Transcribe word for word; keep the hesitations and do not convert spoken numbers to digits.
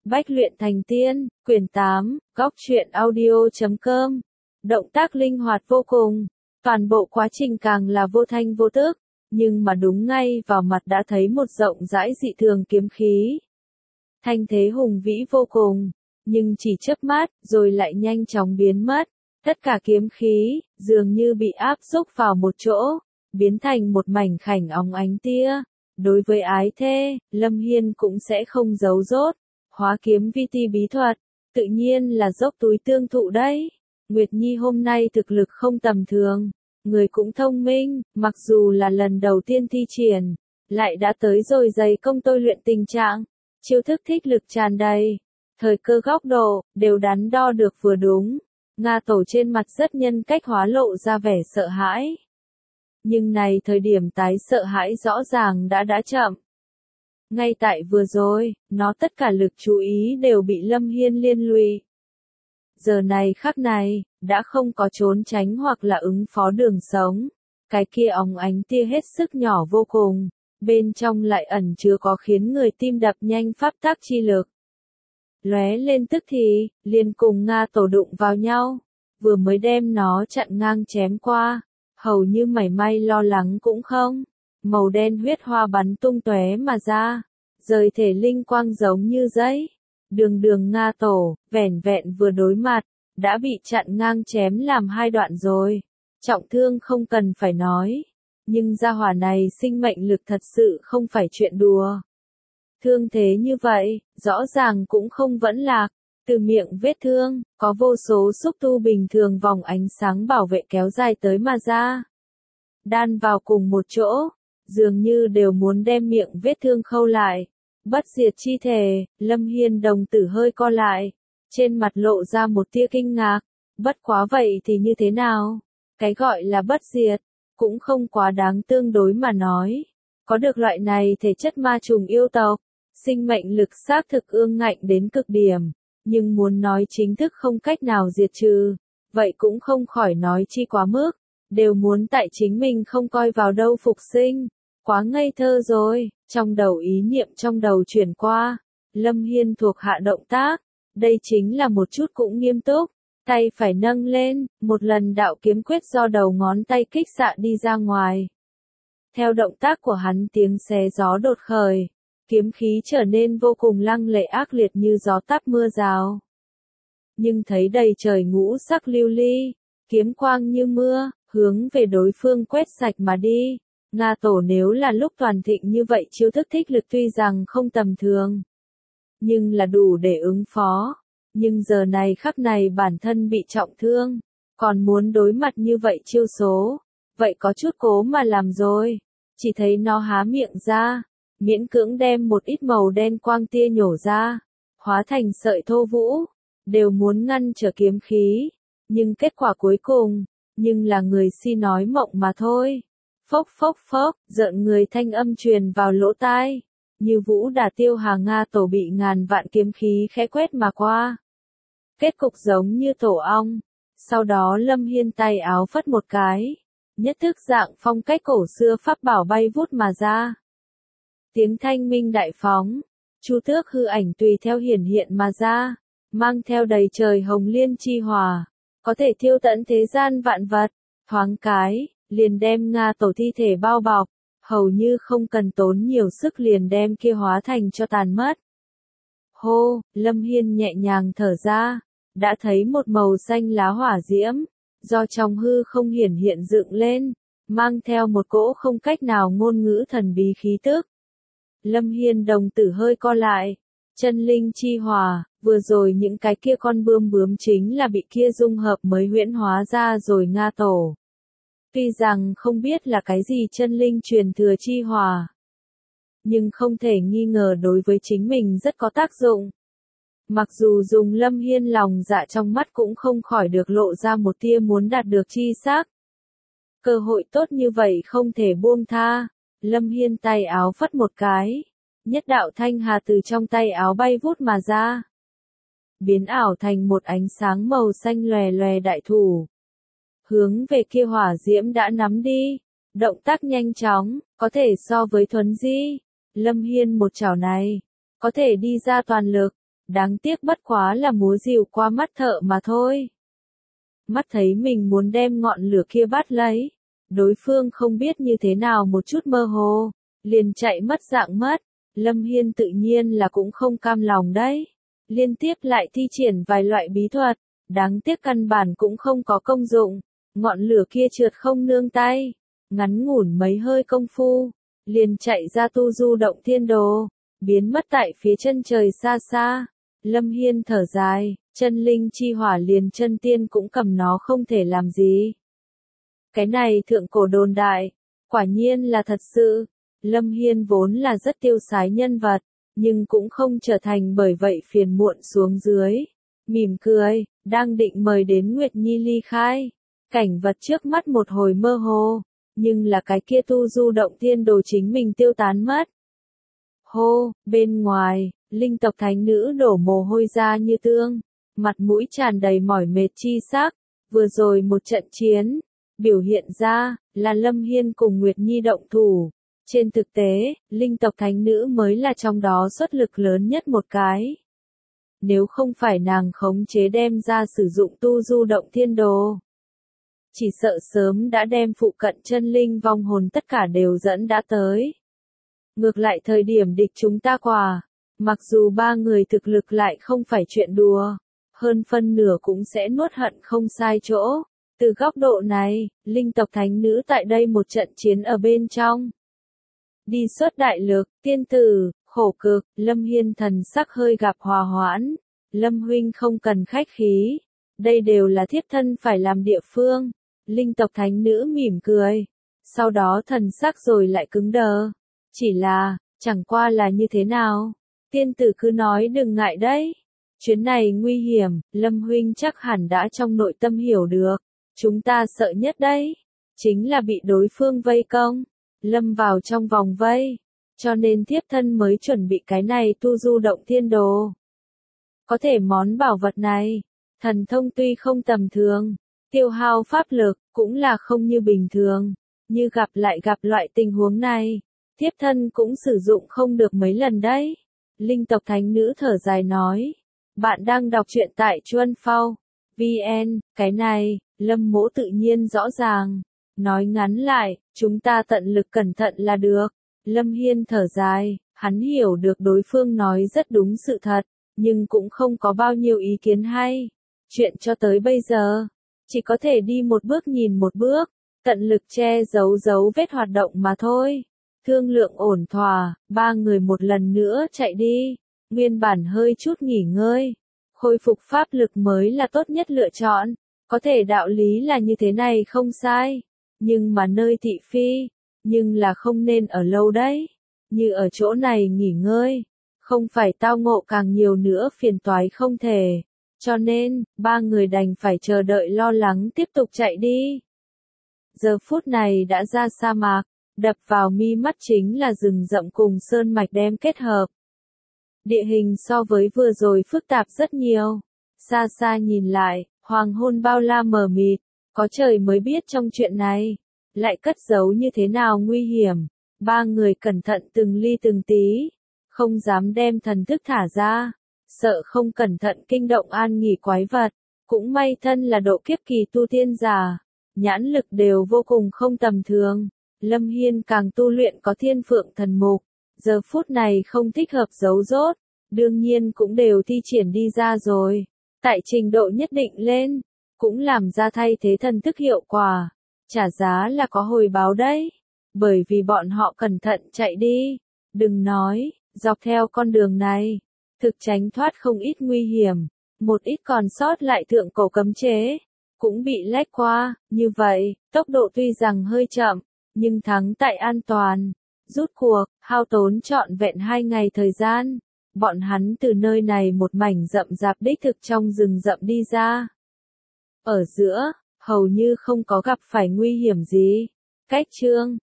Bách luyện thành tiên, quyển tám, góc truyện audio chấm com. Động tác linh hoạt vô cùng, toàn bộ quá trình càng là vô thanh vô tức, nhưng mà đúng ngay vào mặt đã thấy một rộng rãi dị thường kiếm khí. Thanh thế hùng vĩ vô cùng, nhưng chỉ chớp mắt rồi lại nhanh chóng biến mất. Tất cả kiếm khí, dường như bị áp xúc vào một chỗ, biến thành một mảnh khảnh óng ánh tia. Đối với ái thê, Lâm Hiên cũng sẽ không giấu dốt. Hóa kiếm vi ti bí thuật, tự nhiên là dốc túi tương thụ đấy. Nguyệt Nhi hôm nay thực lực không tầm thường, người cũng thông minh, mặc dù là lần đầu tiên thi triển, lại đã tới rồi dày công tôi luyện tình trạng. Chiêu thức thích lực tràn đầy, thời cơ góc độ, đều đắn đo được vừa đúng. Nga Tổ trên mặt rất nhân cách hóa lộ ra vẻ sợ hãi. Nhưng này thời điểm tái sợ hãi rõ ràng đã đã chậm. Ngay tại vừa rồi, nó tất cả lực chú ý đều bị Lâm Hiên liên lụy. Giờ này khắc này, đã không có trốn tránh hoặc là ứng phó đường sống. Cái kia óng ánh tia hết sức nhỏ vô cùng, bên trong lại ẩn chứa có khiến người tim đập nhanh pháp tác chi lực. Lóe lên tức thì, liền cùng Nga Tổ đụng vào nhau, vừa mới đem nó chặn ngang chém qua, hầu như mảy may lo lắng cũng không. Màu đen huyết hoa bắn tung tóe mà ra, rời thể linh quang giống như giấy. Đường đường Nga Tổ, vẻn vẹn vừa đối mặt, đã bị chặn ngang chém làm hai đoạn rồi. Trọng thương không cần phải nói, nhưng gia hỏa này sinh mệnh lực thật sự không phải chuyện đùa. Thương thế như vậy, rõ ràng cũng không vẫn lạc, từ miệng vết thương, có vô số xúc tu bình thường vòng ánh sáng bảo vệ kéo dài tới mà ra. Đan vào cùng một chỗ, dường như đều muốn đem miệng vết thương khâu lại. Bất diệt chi thể, Lâm Hiên đồng tử hơi co lại, trên mặt lộ ra một tia kinh ngạc. Bất quá vậy thì như thế nào? Cái gọi là bất diệt, cũng không quá đáng tương đối mà nói. Có được loại này thể chất ma trùng yêu tộc, sinh mệnh lực xác thực ương ngạnh đến cực điểm, nhưng muốn nói chính thức không cách nào diệt trừ, vậy cũng không khỏi nói chi quá mức, đều muốn tại chính mình không coi vào đâu phục sinh. Quá ngây thơ rồi, trong đầu ý niệm trong đầu chuyển qua, Lâm Hiên thuộc hạ động tác, đây chính là một chút cũng nghiêm túc, tay phải nâng lên, một lần đạo kiếm quyết do đầu ngón tay kích xạ đi ra ngoài. Theo động tác của hắn tiếng xé gió đột khởi, kiếm khí trở nên vô cùng lăng lệ ác liệt như gió táp mưa rào. Nhưng thấy đầy trời ngũ sắc lưu ly, kiếm quang như mưa, hướng về đối phương quét sạch mà đi. Nga Tổ nếu là lúc toàn thịnh như vậy chiêu thức thích lực tuy rằng không tầm thường, nhưng là đủ để ứng phó. Nhưng giờ này khắc này bản thân bị trọng thương, còn muốn đối mặt như vậy chiêu số, vậy có chút cố mà làm rồi. Chỉ thấy nó há miệng ra, miễn cưỡng đem một ít màu đen quang tia nhổ ra, hóa thành sợi thô vũ, đều muốn ngăn trở kiếm khí. Nhưng kết quả cuối cùng, nhưng là người si nói mộng mà thôi. Phốc phốc phốc, rợn người thanh âm truyền vào lỗ tai, như vũ đả tiêu hà Nga Tổ bị ngàn vạn kiếm khí khẽ quét mà qua. Kết cục giống như tổ ong, sau đó Lâm Hiên tay áo phất một cái, nhất thức dạng phong cách cổ xưa pháp bảo bay vút mà ra. Tiếng thanh minh đại phóng, chu tước hư ảnh tùy theo hiển hiện mà ra, mang theo đầy trời hồng liên chi hỏa, có thể thiêu tận thế gian vạn vật, thoáng cái, liền đem Nga Tổ thi thể bao bọc, hầu như không cần tốn nhiều sức liền đem kia hóa thành cho tàn mất. Hô, Lâm Hiên nhẹ nhàng thở ra, đã thấy một màu xanh lá hỏa diễm, do trong hư không hiển hiện dựng lên, mang theo một cỗ không cách nào ngôn ngữ thần bí khí tức. Lâm Hiên đồng tử hơi co lại, chân linh chi hỏa, vừa rồi những cái kia con bươm bướm chính là bị kia dung hợp mới huyễn hóa ra rồi Nga Tổ. Tuy rằng không biết là cái gì chân linh truyền thừa chi hỏa, nhưng không thể nghi ngờ đối với chính mình rất có tác dụng. Mặc dù dùng Lâm Hiên lòng dạ trong mắt cũng không khỏi được lộ ra một tia muốn đạt được chi sắc. Cơ hội tốt như vậy không thể buông tha. Lâm Hiên tay áo phất một cái, nhất đạo thanh hà từ trong tay áo bay vút mà ra, biến ảo thành một ánh sáng màu xanh lòe lòe đại thủ, hướng về kia hỏa diễm đã nắm đi. Động tác nhanh chóng, có thể so với thuấn di. Lâm Hiên một chảo này, có thể đi ra toàn lực, Đáng tiếc bất quá là múa rìu qua mắt thợ mà thôi. Mắt thấy mình muốn đem ngọn lửa kia bắt lấy. Đối phương không biết như thế nào một chút mơ hồ, liền chạy mất dạng mất. Lâm Hiên tự nhiên là cũng không cam lòng đấy. Liên tiếp lại thi triển vài loại bí thuật, đáng tiếc căn bản cũng không có công dụng. Ngọn lửa kia trượt không nương tay, ngắn ngủn mấy hơi công phu, liền chạy ra tu du động thiên đồ, biến mất tại phía chân trời xa xa. Lâm Hiên thở dài, chân linh chi hỏa liền chân tiên cũng cầm nó không thể làm gì. Cái này thượng cổ đồn đại, quả nhiên là thật sự. Lâm Hiên vốn là rất tiêu sái nhân vật, nhưng cũng không trở thành bởi vậy phiền muộn xuống dưới. Mỉm cười, đang định mời đến Nguyệt Nhi ly khai. Cảnh vật trước mắt một hồi mơ hồ, nhưng là cái kia tu du động thiên đồ chính mình tiêu tán mất. Hô, bên ngoài, linh tộc thánh nữ đổ mồ hôi ra như tương, mặt mũi tràn đầy mỏi mệt chi sắc. Vừa rồi một trận chiến, biểu hiện ra là Lâm Hiên cùng Nguyệt Nhi động thủ. Trên thực tế, linh tộc thánh nữ mới là trong đó xuất lực lớn nhất một cái. Nếu không phải nàng khống chế đem ra sử dụng tu du động thiên đồ, chỉ sợ sớm đã đem phụ cận chân linh vong hồn tất cả đều dẫn đã tới. Ngược lại thời điểm địch chúng ta quả, mặc dù ba người thực lực lại không phải chuyện đùa, hơn phân nửa cũng sẽ nuốt hận không sai chỗ. Từ góc độ này, linh tộc thánh nữ tại đây một trận chiến ở bên trong. Đi xuất đại lực, tiên tử, khổ cực, Lâm Hiên thần sắc hơi gặp hòa hoãn. Lâm huynh không cần khách khí, đây đều là thiếp thân phải làm địa phương. Linh tộc thánh nữ mỉm cười, sau đó thần sắc rồi lại cứng đờ. Chỉ là, chẳng qua là như thế nào? Tiên tử cứ nói đừng ngại đấy. Chuyến này nguy hiểm, Lâm huynh chắc hẳn đã trong nội tâm hiểu được. Chúng ta sợ nhất đấy, chính là bị đối phương vây công, lâm vào trong vòng vây, cho nên thiếp thân mới chuẩn bị cái này tu du động thiên đồ. Có thể món bảo vật này, thần thông tuy không tầm thường, tiêu hao pháp lực cũng là không như bình thường, như gặp lại gặp loại tình huống này, thiếp thân cũng sử dụng không được mấy lần đấy. Linh tộc thánh nữ thở dài nói, bạn đang đọc truyện tại Chuân Phao vn, cái này, Lâm mỗ tự nhiên rõ ràng. Nói ngắn lại, chúng ta tận lực cẩn thận là được. Lâm Hiên thở dài, hắn hiểu được đối phương nói rất đúng sự thật, nhưng cũng không có bao nhiêu ý kiến hay. Chuyện cho tới bây giờ, chỉ có thể đi một bước nhìn một bước, tận lực che giấu dấu vết hoạt động mà thôi. Thương lượng ổn thỏa, ba người một lần nữa chạy đi, nguyên bản hơi chút nghỉ ngơi. Khôi phục pháp lực mới là tốt nhất lựa chọn, có thể đạo lý là như thế này không sai, nhưng mà nơi thị phi, nhưng là không nên ở lâu đấy, như ở chỗ này nghỉ ngơi, không phải tao ngộ càng nhiều nữa phiền toái không thể, cho nên, ba người đành phải chờ đợi lo lắng tiếp tục chạy đi. Giờ phút này đã ra sa mạc, đập vào mi mắt chính là rừng rậm cùng sơn mạch đem kết hợp. Địa hình so với vừa rồi phức tạp rất nhiều. Xa xa nhìn lại, hoàng hôn bao la mờ mịt, có trời mới biết trong chuyện này, lại cất giấu như thế nào nguy hiểm. Ba người cẩn thận từng ly từng tí, không dám đem thần thức thả ra, sợ không cẩn thận kinh động an nghỉ quái vật. Cũng may thân là độ kiếp kỳ tu tiên giả, nhãn lực đều vô cùng không tầm thường. Lâm Hiên càng tu luyện có thiên phượng thần mục, giờ phút này không thích hợp giấu rốt, đương nhiên cũng đều thi triển đi ra rồi. Tại trình độ nhất định lên, cũng làm ra thay thế thần thức hiệu quả, trả giá là có hồi báo đấy, bởi vì bọn họ cẩn thận chạy đi, đừng nói, dọc theo con đường này, thực tránh thoát không ít nguy hiểm, một ít còn sót lại thượng cổ cấm chế, cũng bị lách qua, như vậy, tốc độ tuy rằng hơi chậm, nhưng thắng tại an toàn. Rút cuộc, hao tốn trọn vẹn hai ngày thời gian, bọn hắn từ nơi này một mảnh rậm rạp đích thực trong rừng rậm đi ra. Ở giữa, hầu như không có gặp phải nguy hiểm gì. Cách chương